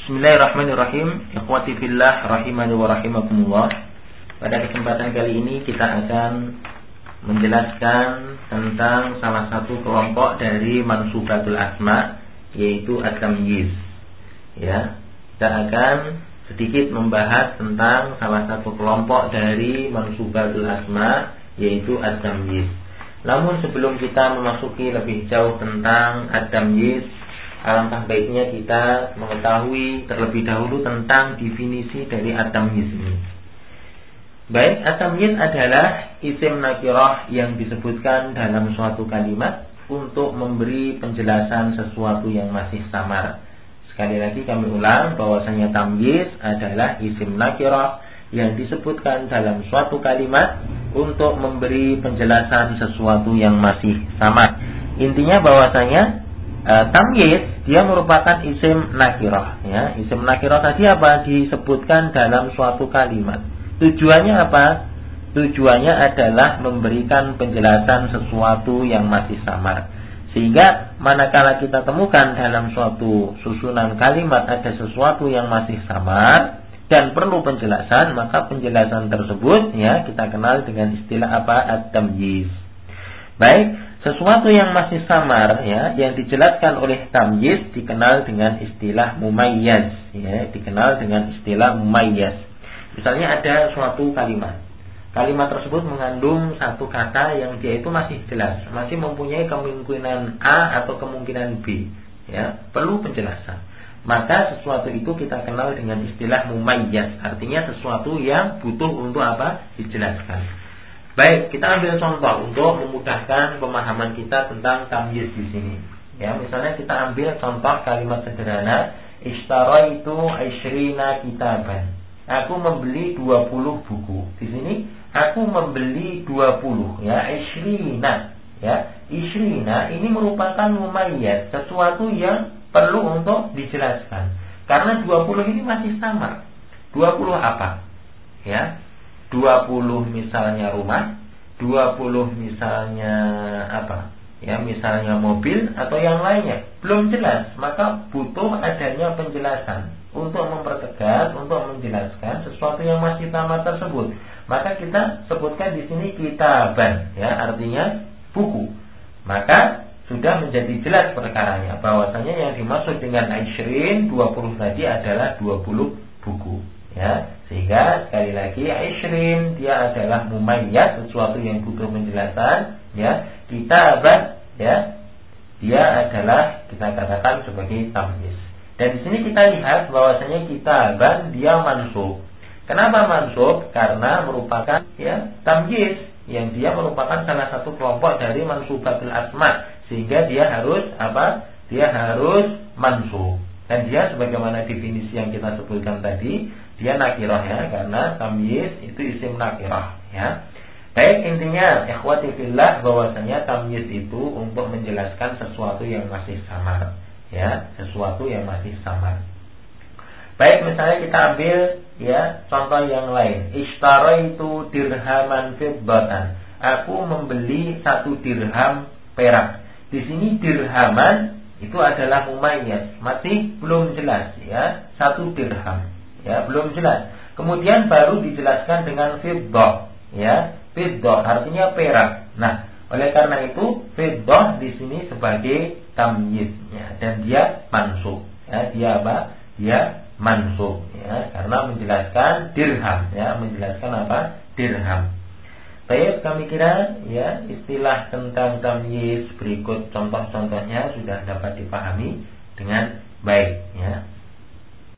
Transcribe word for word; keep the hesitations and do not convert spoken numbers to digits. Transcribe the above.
Bismillahirrahmanirrahim. Ikhwati fillah rahimani wa rahimakumullah. Pada kesempatan kali ini kita akan menjelaskan tentang salah satu kelompok dari mansubatul asma, yaitu at-tamyiz. Ya, kita akan sedikit membahas tentang salah satu kelompok dari mansubatul asma, yaitu at-tamyiz. Namun sebelum kita memasuki lebih jauh tentang at-tamyiz, alangkah baiknya kita mengetahui terlebih dahulu tentang definisi dari at-tamyiz ini. Baik, at-tamyiz adalah isim nakirah yang disebutkan dalam suatu kalimat untuk memberi penjelasan sesuatu yang masih samar. Sekali lagi kami ulang bahwasanya tamyiz adalah isim nakirah yang disebutkan dalam suatu kalimat untuk memberi penjelasan sesuatu yang masih samar. Intinya bahwasanya Uh, tamyiz dia merupakan isim nakirah, ya. Isim nakirah tadi apa? Disebutkan dalam suatu kalimat. Tujuannya apa? Tujuannya adalah memberikan penjelasan sesuatu yang masih samar. Sehingga manakala kita temukan dalam suatu susunan kalimat ada sesuatu yang masih samar dan perlu penjelasan, maka penjelasan tersebut ya kita kenal dengan istilah apa? At-tamyiz. Baik, sesuatu yang masih samar ya, yang dijelaskan oleh tamyiz dikenal dengan istilah mumayyaz, ya, dikenal dengan istilah mumayyaz. Misalnya ada suatu kalimat. Kalimat tersebut mengandung satu kata yang dia itu masih jelas, masih mempunyai kemungkinan A atau kemungkinan B, ya, perlu penjelasan. Maka sesuatu itu kita kenal dengan istilah mumayyaz, artinya sesuatu yang butuh untuk apa? Dijelaskan. Baik, kita ambil contoh untuk memudahkan pemahaman kita tentang tamyiz di sini. Ya, misalnya kita ambil contoh kalimat sederhana, ishtaraitu ishrina kitaban. Aku membeli dua puluh buku. Di sini aku membeli dua puluh, ya, ishrina. Ya, ishrina ini merupakan mumayyaz, sesuatu yang perlu untuk dijelaskan. Karena dua puluh ini masih samar. dua puluh apa? Ya. dua puluh misalnya rumah, dua puluh misalnya apa? Ya, misalnya mobil atau yang lainnya. Belum jelas, maka butuh adanya penjelasan untuk mempertegas, untuk menjelaskan sesuatu yang masih samar tersebut. Maka kita sebutkan di sini kitaban, ya, artinya buku. Maka sudah menjadi jelas perkaranya bahwasanya yang dimaksud dengan ishrin, dua puluh tadi adalah dua puluh buku. Ya, sehingga sekali lagi ishrin dia adalah mumayyaz, sesuatu yang butuh penjelasan, ya. Kitaban ya, dia adalah kita katakan sebagai tamyiz. Dan di sini kita lihat bahwasanya kitaban dia mansub. Kenapa mansub? Karena merupakan ya tamyiz yang dia merupakan salah satu kelompok dari mansubatul asma, sehingga dia harus apa? Dia harus mansub. Dan dia sebagaimana definisi yang kita sebutkan tadi, dia nakirah ya, karena tamyiz itu isim nakirah ya. Baik, intinya ikhwati fillah bahwasanya tamyiz itu untuk menjelaskan sesuatu yang masih samar ya, sesuatu yang masih samar. Baik, misalnya kita ambil ya contoh yang lain. Ishtaraitu dirhaman fiddatan. Aku membeli satu dirham perak. Di sini dirhaman itu adalah mumayyaz, masih belum jelas ya, satu dirham. Ya, belum jelas. Kemudian baru dijelaskan dengan fiddah, ya. Fiddah artinya perak. Nah, oleh karena itu fiddah di sini sebagai tamyiz, ya, dan dia mansub. Ya, dia apa? Dia mansub, ya, karena menjelaskan dirham, ya, menjelaskan apa? Dirham. Baik, kami kira ya istilah tentang tamyiz berikut contoh-contohnya sudah dapat dipahami dengan baik, ya.